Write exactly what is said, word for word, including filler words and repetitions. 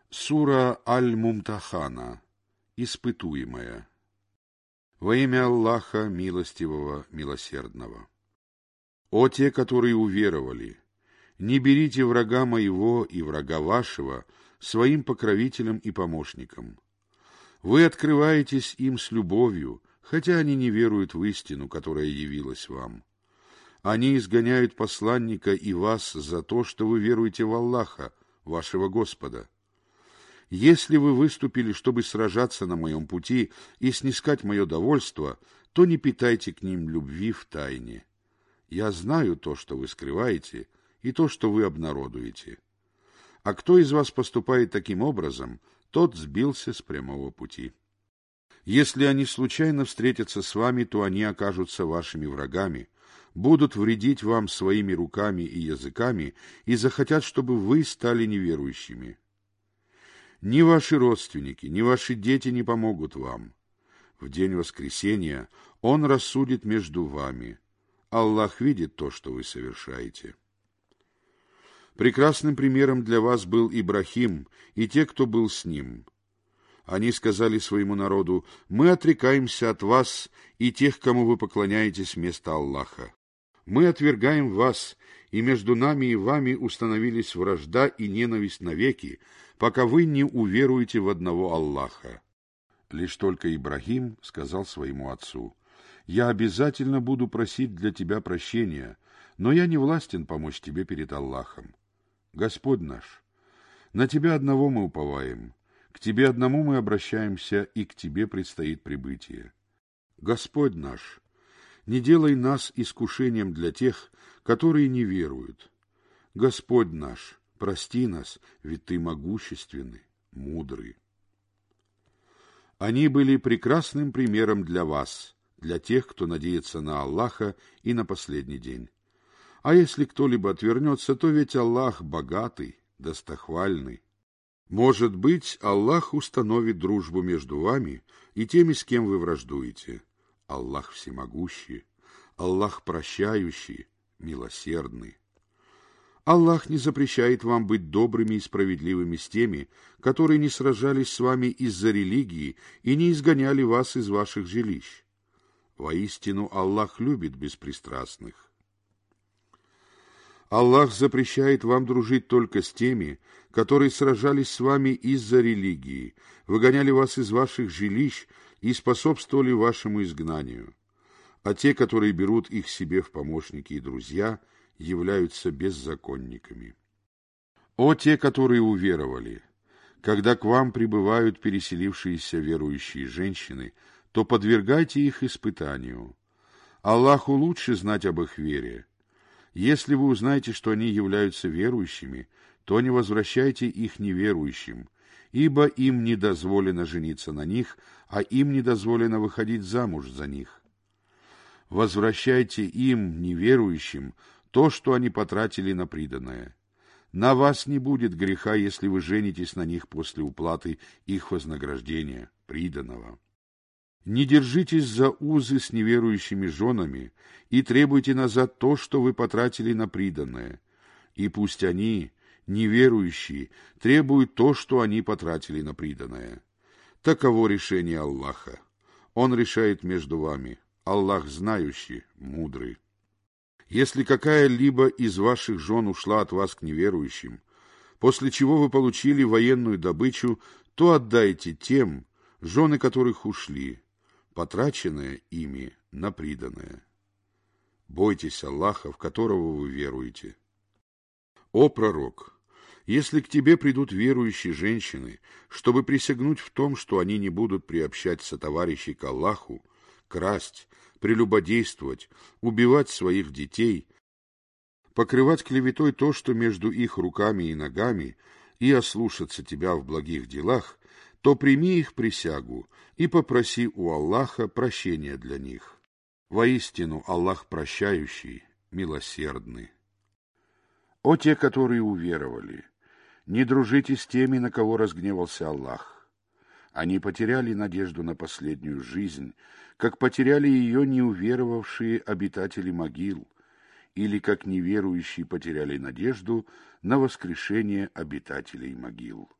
Сура Аль-Мумтахана. Испытуемая. Во имя Аллаха Милостивого, Милосердного. О те, которые уверовали! Не берите врага моего и врага вашего своим покровителем и помощником. Вы открываетесь им с любовью, хотя они не веруют в истину, которая явилась вам. Они изгоняют посланника и вас за то, что вы веруете в Аллаха, вашего Господа. Если вы выступили, чтобы сражаться на моем пути и снискать мое довольство, то не питайте к ним любви в тайне. Я знаю то, что вы скрываете, и то, что вы обнародуете. А кто из вас поступает таким образом, тот сбился с прямого пути. Если они случайно встретятся с вами, то они окажутся вашими врагами, будут вредить вам своими руками и языками и захотят, чтобы вы стали неверующими. Ни ваши родственники, ни ваши дети не помогут вам. В день воскресения Он рассудит между вами. Аллах видит то, что вы совершаете. Прекрасным примером для вас был Ибрахим и те, кто был с ним. Они сказали своему народу: «Мы отрекаемся от вас и тех, кому вы поклоняетесь вместо Аллаха. Мы отвергаем вас, и между нами и вами установились вражда и ненависть навеки, пока вы не уверуете в одного Аллаха». Лишь только Ибрахим сказал своему отцу: «Я обязательно буду просить для тебя прощения, но я не властен помочь тебе перед Аллахом. Господь наш, на тебя одного мы уповаем, к тебе одному мы обращаемся, и к тебе предстоит прибытие. Господь наш, не делай нас искушением для тех, которые не веруют. Господь наш, прости нас, ведь Ты могущественный, мудрый». Они были прекрасным примером для вас, для тех, кто надеется на Аллаха и на последний день. А если кто-либо отвернется, то ведь Аллах богатый, достохвальный. Может быть, Аллах установит дружбу между вами и теми, с кем вы враждуете. Аллах всемогущий, Аллах прощающий, милосердный. Аллах не запрещает вам быть добрыми и справедливыми с теми, которые не сражались с вами из-за религии и не изгоняли вас из ваших жилищ. Воистину, Аллах любит беспристрастных. Аллах запрещает вам дружить только с теми, которые сражались с вами из-за религии, выгоняли вас из ваших жилищ и способствовали вашему изгнанию. А те, которые берут их себе в помощники и друзья, являются беззаконниками. О те, которые уверовали! Когда к вам прибывают переселившиеся верующие женщины, то подвергайте их испытанию. Аллаху лучше знать об их вере. Если вы узнаете, что они являются верующими, то не возвращайте их неверующим, ибо им не дозволено жениться на них, а им не дозволено выходить замуж за них. Возвращайте им, неверующим, то, что они потратили на приданое. На вас не будет греха, если вы женитесь на них после уплаты их вознаграждения, приданого. Не держитесь за узы с неверующими женами и требуйте назад то, что вы потратили на приданое, и пусть они, неверующие, требуют то, что они потратили на приданое. Таково решение Аллаха. Он решает между вами. Аллах знающий, мудрый. Если какая-либо из ваших жен ушла от вас к неверующим, после чего вы получили военную добычу, то отдайте тем, жены которых ушли, потраченное ими на приданое. Бойтесь Аллаха, в которого вы веруете. О пророк! Если к тебе придут верующие женщины, чтобы присягнуть в том, что они не будут приобщать сотоварищей к Аллаху, красть, прелюбодействовать, убивать своих детей, покрывать клеветой то, что между их руками и ногами, и ослушаться тебя в благих делах, то прими их присягу и попроси у Аллаха прощения для них. Воистину, Аллах прощающий, милосердный. О те, которые уверовали! Не дружите с теми, на кого разгневался Аллах. Они потеряли надежду на последнюю жизнь, как потеряли ее неуверовавшие обитатели могил, или как неверующие потеряли надежду на воскрешение обитателей могил.